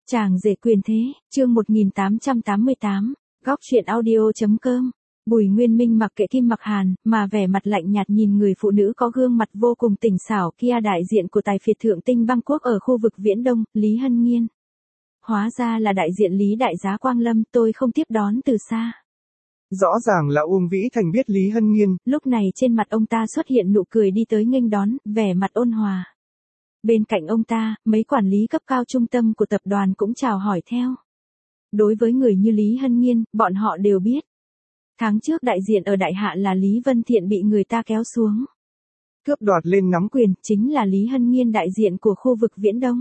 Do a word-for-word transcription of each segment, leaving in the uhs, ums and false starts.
Chàng rể quyền thế, chương một nghìn tám trăm tám mươi tám, góc truyện audio.com. Bùi Nguyên Minh mặc kệ Kim Mặc Hàn, mà vẻ mặt lạnh nhạt nhìn người phụ nữ có gương mặt vô cùng tỉnh xảo kia, đại diện của tài phiệt thượng tinh Bangkok ở khu vực Viễn Đông, Lý Hân Nhiên. Hóa ra là đại diện Lý đại giá Quang Lâm, tôi không tiếp đón từ xa. Rõ ràng là Uông Vĩ Thành biết Lý Hân Nhiên. Lúc này trên mặt ông ta xuất hiện nụ cười đi tới nghênh đón, vẻ mặt ôn hòa. Bên cạnh ông ta, mấy quản lý cấp cao trung tâm của tập đoàn cũng chào hỏi theo. Đối với người như Lý Hân Nhiên, bọn họ đều biết. Tháng trước đại diện ở Đại Hạ là Lý Vân Thiện bị người ta kéo xuống. Cướp đoạt lên nắm Quyền chính là Lý Hân Nhiên đại diện của khu vực Viễn Đông.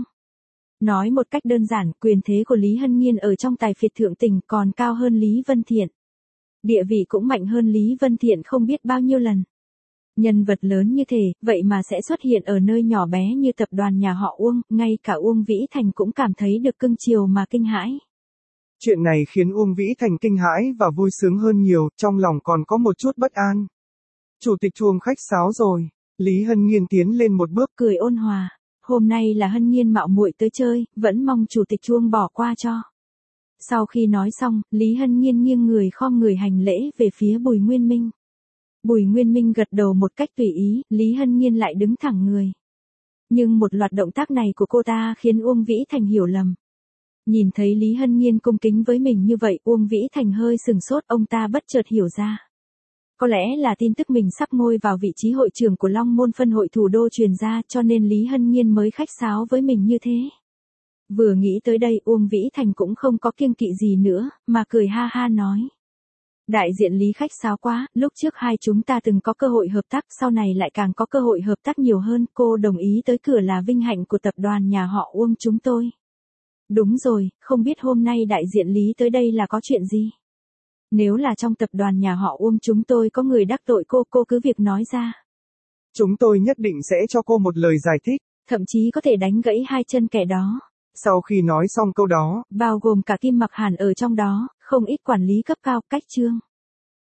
Nói một cách đơn giản, quyền thế của Lý Hân Nhiên ở trong tài phiệt thượng tình còn cao hơn Lý Vân Thiện. Địa vị cũng mạnh hơn Lý Vân Thiện không biết bao nhiêu lần. Nhân vật lớn như thế, vậy mà sẽ xuất hiện ở nơi nhỏ bé như tập đoàn nhà họ Uông, ngay cả Uông Vĩ Thành cũng cảm thấy được cưng chiều mà kinh hãi. Chuyện này khiến Uông Vĩ Thành kinh hãi và vui sướng hơn nhiều, trong lòng còn có một chút bất an. Chủ tịch Uông khách sáo rồi. Lý Hân Nhiên tiến lên một bước, cười ôn hòa. Hôm nay là Hân Nhiên mạo muội tới chơi, vẫn mong chủ tịch Uông bỏ qua cho. Sau khi nói xong, Lý Hân Nhiên nghiêng người khom người hành lễ về phía Bùi Nguyên Minh. Bùi Nguyên Minh gật đầu một cách tùy ý, Lý Hân Nhiên lại đứng thẳng người. Nhưng một loạt động tác này của cô ta khiến Uông Vĩ Thành hiểu lầm. Nhìn thấy Lý Hân Nhiên cung kính với mình như vậy, Uông Vĩ Thành hơi sừng sốt, ông ta bất chợt hiểu ra. Có lẽ là tin tức mình sắp ngôi vào vị trí hội trưởng của Long Môn phân hội thủ đô truyền ra, cho nên Lý Hân Nhiên mới khách sáo với mình như thế. Vừa nghĩ tới đây, Uông Vĩ Thành cũng không có kiêng kỵ gì nữa, mà cười ha ha nói. Đại diện Lý khách sáo quá, lúc trước hai chúng ta từng có cơ hội hợp tác, sau này lại càng có cơ hội hợp tác nhiều hơn, cô đồng ý tới cửa là vinh hạnh của tập đoàn nhà họ Uông chúng tôi. Đúng rồi, không biết hôm nay đại diện Lý tới đây là có chuyện gì? Nếu là trong tập đoàn nhà họ Uông chúng tôi có người đắc tội cô, cô cứ việc nói ra. Chúng tôi nhất định sẽ cho cô một lời giải thích. Thậm chí có thể đánh gãy hai chân kẻ đó. Sau khi nói xong câu đó, bao gồm cả Kim Mặc Hàn ở trong đó, không ít quản lý cấp cao, cách trương.